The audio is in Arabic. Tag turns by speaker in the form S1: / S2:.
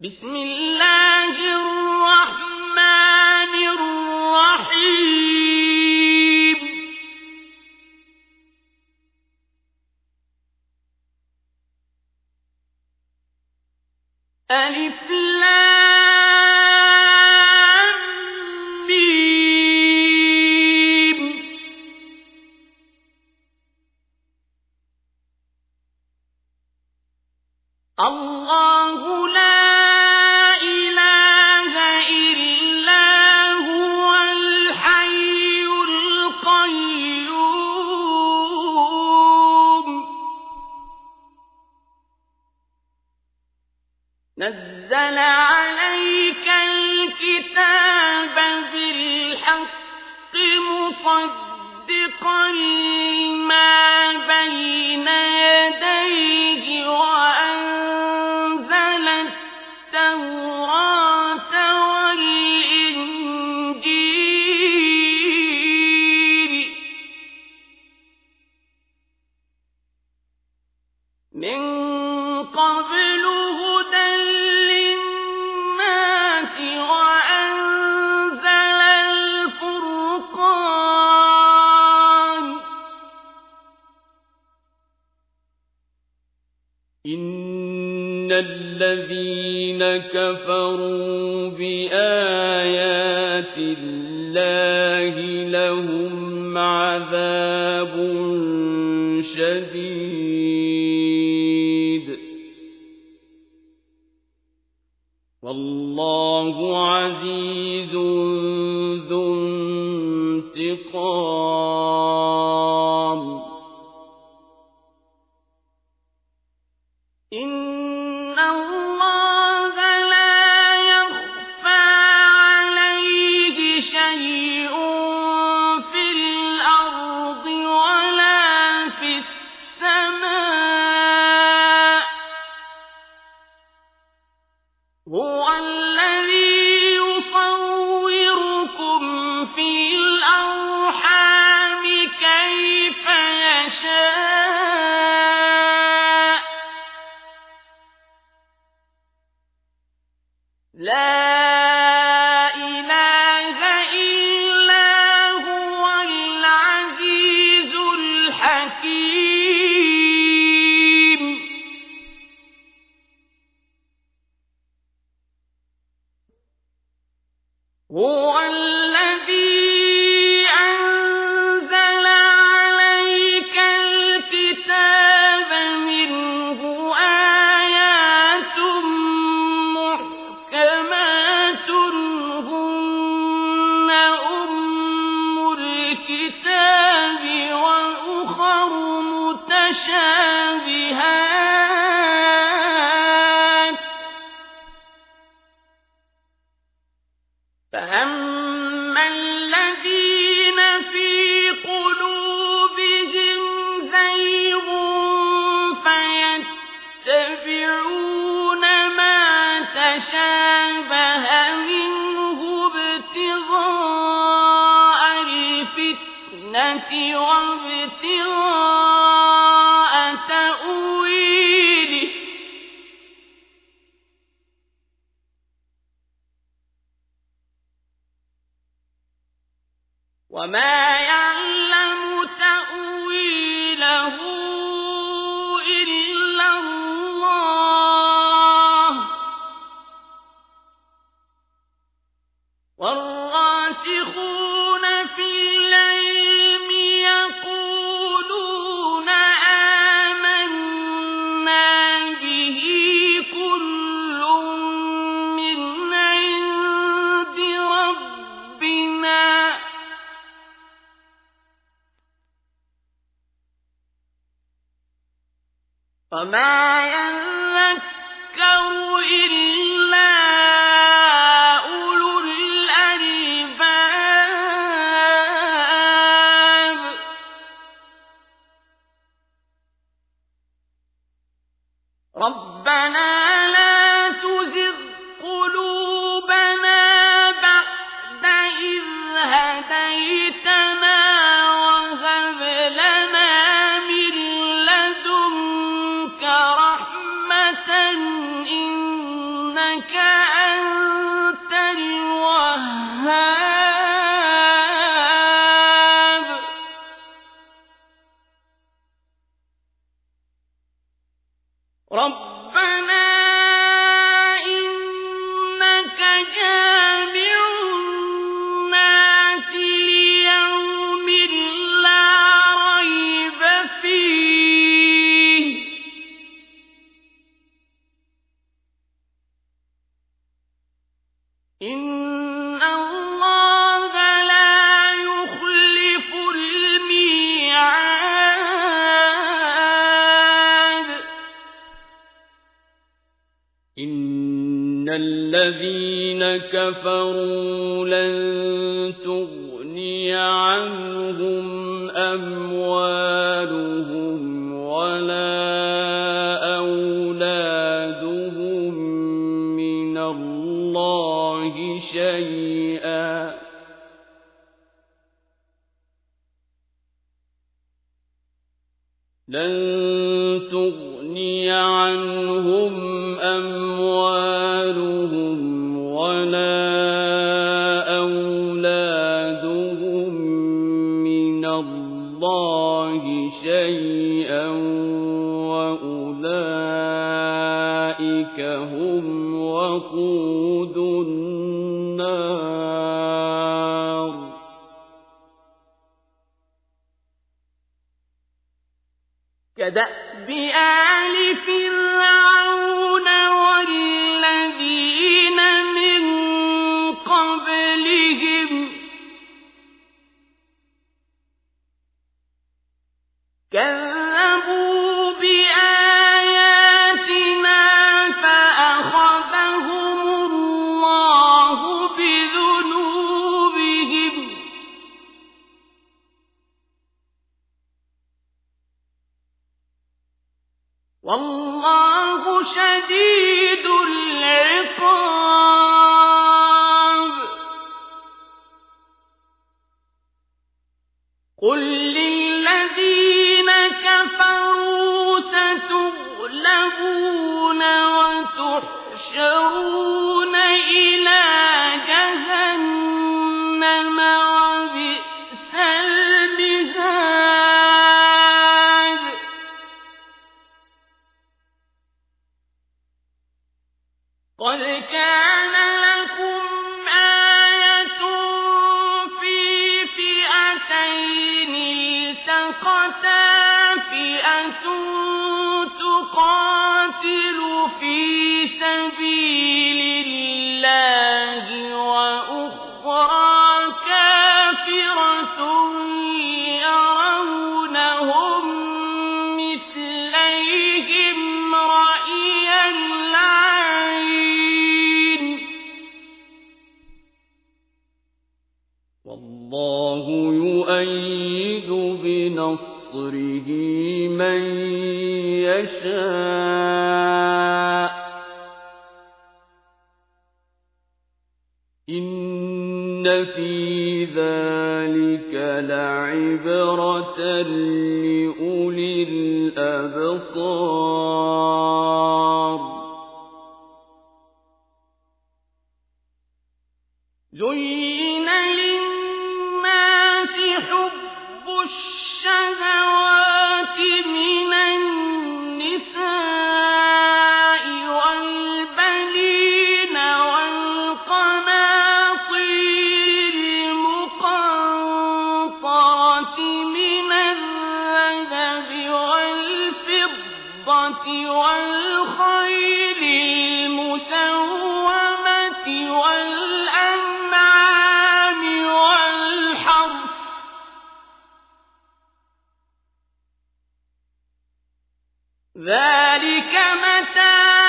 S1: بسم الله الرحمن الرحيم ألف لام ميم الله لا إله إلا هو الحي القيوم نزل عليك الكتاب بالحق مصدقا لما بين يديه وأنزل التوراة والإنجيل من قبل هدى للناس وأنزل الفرقان إن الذين كفروا بآيات الله لهم عذاب شديد والله عزيز ذو انتقام إن الله لا يخفى عليه شيء في الأرض ولا في السماء هو الذي يصوركم في الأرحام كيف يشاء لا إله إلا هو العزيز الحكيم هو الذي أنزل عليك الكتاب منه آيات محكمات هن أم الكتاب وأخر متشابهات فأما الذين في قلوبهم زيغ فيتبعون ما تشابه منه ابتغاء الفتنة وابتغاء تأويله وما يعلم تأويله إلا الله والراسخون في العلم يقولون آمنا به كل من عند ربنا وما يذكر إلا أولو الألباب ربنا لا تزغ قلوبنا بعد إذ هديتنا وهب لنا من لدنك رحمة إنك إنك أنت الوهاب ربنا إنك جامع الناس ليوم لا ريب فيه إن الله لا يخلف الميعاد إن الذين كفروا لن تغني عنهم أموالهم ولا أولادهم من الله شيئا لن تغني عنهم أموالهم ولا أولادهم من الله شيئا وأولئك هم وقود النار كدأب آل فرعون والذين من قبلهم كذبوا بآياتنا فأخذهم الله بذنوبهم والله شديد العقاب قل للذين كفروا ستغلبون وتحشرون إلى جهنم وبئس المهاد قد كان لكم آية في فئتين التقتا فئة تقاتل في سبيل الله وأخرى كافرة يرونهم مثليهم رأي العين والله يؤيد بنصره من يشاء إن في ذلك لعبرة لأولي الأبصار زين للناس حب الشهوات من النساء والبنين والقناطير المقنطرة من الذهب والفضة والخيل المسومة والأنعام والحرث ذلك متاع